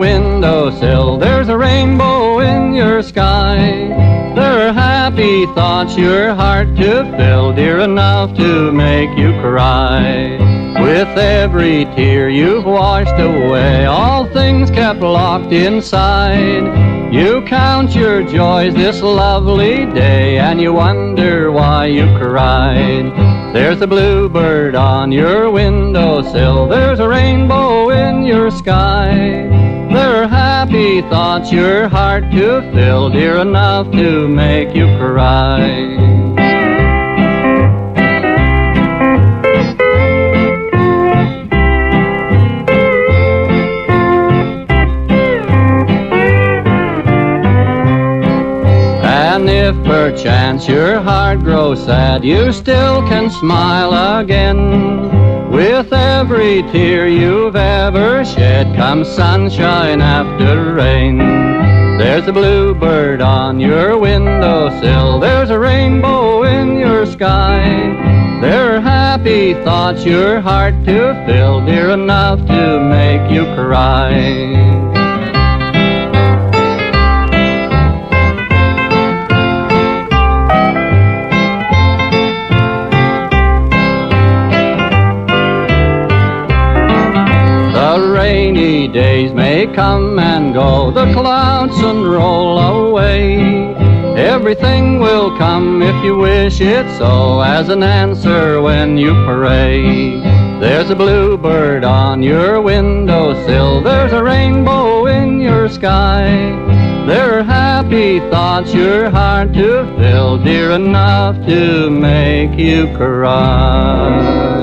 windowsill, there's a rainbow in your sky. There are happy thoughts your heart to fill, dear enough to make you cry. With every tear you've washed away, all things kept locked inside. You count your joys this lovely day, and you wonder why you cried. There's a bluebird on your windowsill, there's a rainbow in your sky. There are happy thoughts your heart to fill, dear enough to make you cry. And if perchance your heart grows sad, you still can smile again. With every tear you've ever shed comes sunshine after rain. There's a bluebird on your windowsill, there's a rainbow in your sky. There are happy thoughts your heart to fill, dear enough to make you cry. Rainy days may come and go, the clouds unroll away. Everything will come if you wish it so, as an answer when you pray. There's a bluebird on your windowsill, there's a rainbow in your sky. There are happy thoughts your heart to fill, dear enough to make you cry.